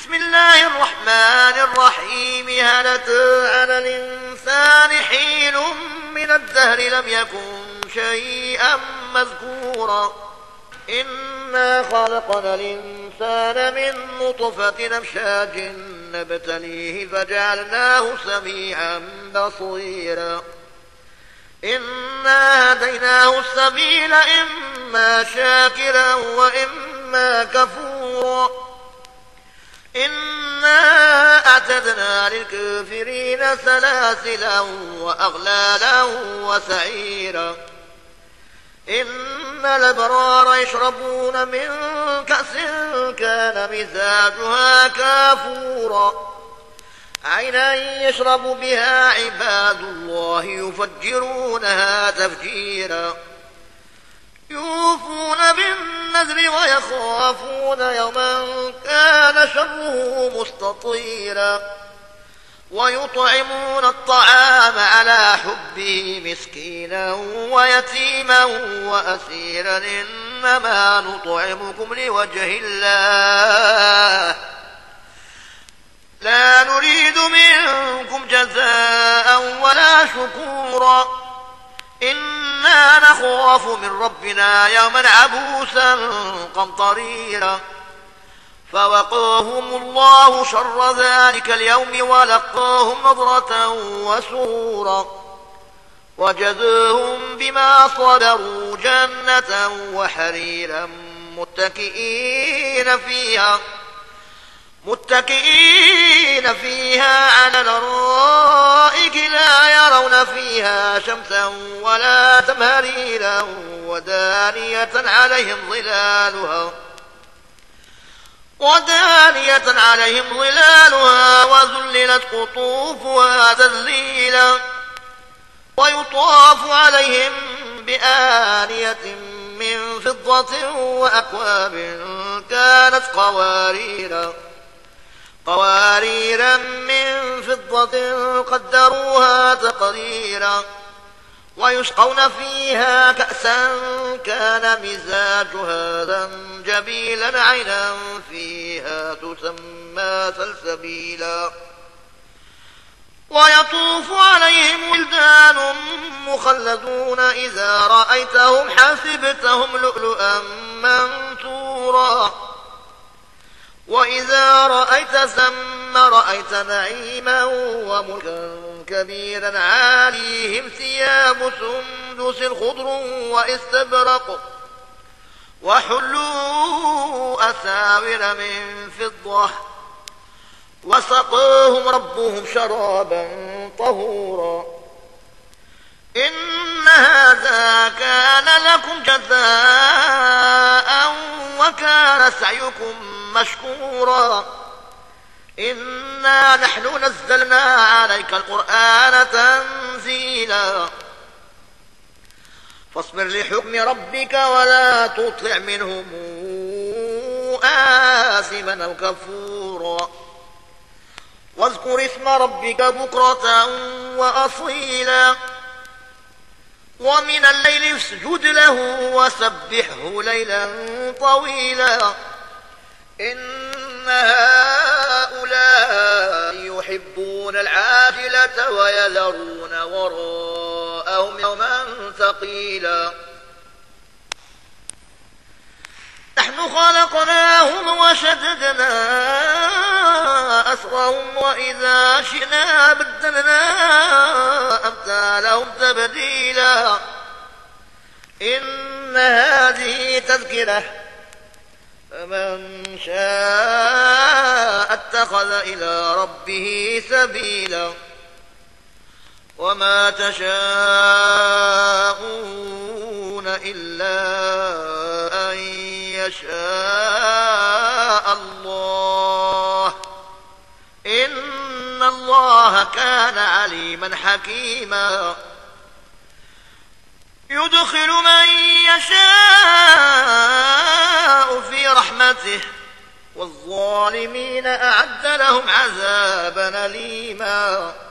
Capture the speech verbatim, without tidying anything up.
بسم الله الرحمن الرحيم. هل أتى على الإنسان حين من الدهر لم يكن شيئا مذكورا إنا خلقنا الإنسان من نطفة أمشاج نبتليه فجعلناه سميعا بصيرا إنا هديناه السبيل إما شاكرا وإما كفورا إنا أعتدنا للكافرين سلاسلا وأغلالا وسعيرا إن الأبرار يشربون من كأس كان مزاجها كافورا عينا يشرب بها عباد الله يفجرونها تفجيرا يوفون بالنذر ويخافون يوما كان شره مستطيرا ويطعمون الطعام على حبه مسكينا ويتيما وأسيرا إنما نطعمكم لوجه الله لا نريد منكم جزاء ولا شكورا إنا نخاف من ربنا يوما عبوسا قمطريرا فوقاهم الله شر ذلك اليوم ولقاهم نضرة وسرورا وجزاهم بما صبروا جنة وحريرا متكئين فيها متكئين فيها على الأرائك لا يرون فيها شمسا ولا زمهريرا ودانية عليهم ظلالها ودانية عليهم ظلالها وذللت قطوفها تذليلا ويطاف عليهم بآنية من فضة وأكواب كانت قواريرا قواريرا من فضة قدروها تقديرا ويسقون فيها كأسا كان مزاجها زنجبيلا عينا فيها تسمى سلسبيلا ويطوف عليهم ولدان مخلدون إذا رأيتهم حسبتهم لؤلؤا منثورا وإذا رأيت ثم رأيت نعيما وملكا كبيرا عاليهم ثياب سندس خضر واستبرق وحلوا أساور من فضة وسقاهم ربهم شرابا طهورا إن هذا كان لكم جزاء وكان سعيكم مشكورا إنا نحن نزلنا عليك القرآن تنزيلا فاصبر لحكم ربك ولا تطع منهم آثما أو كفورا واذكر اسم ربك بكرة وأصيلا ومن الليل اسجد له وسبحه ليلا طويلا إن هؤلاء يحبون العاجلة ويذرون وراءهم يوما ثقيلا نحن خلقناهم وشددنا أسرهم وإذا شئنا بدلنا أمثالهم تبديلا إن هذه تذكرة فمن شاء اتخذ إلى ربه سبيلا وما تشاءون إلا أن يشاء الله إن الله كان عليما حكيما يدخل من يشاء في رحمته والظالمين أعد لهم عذابا أليما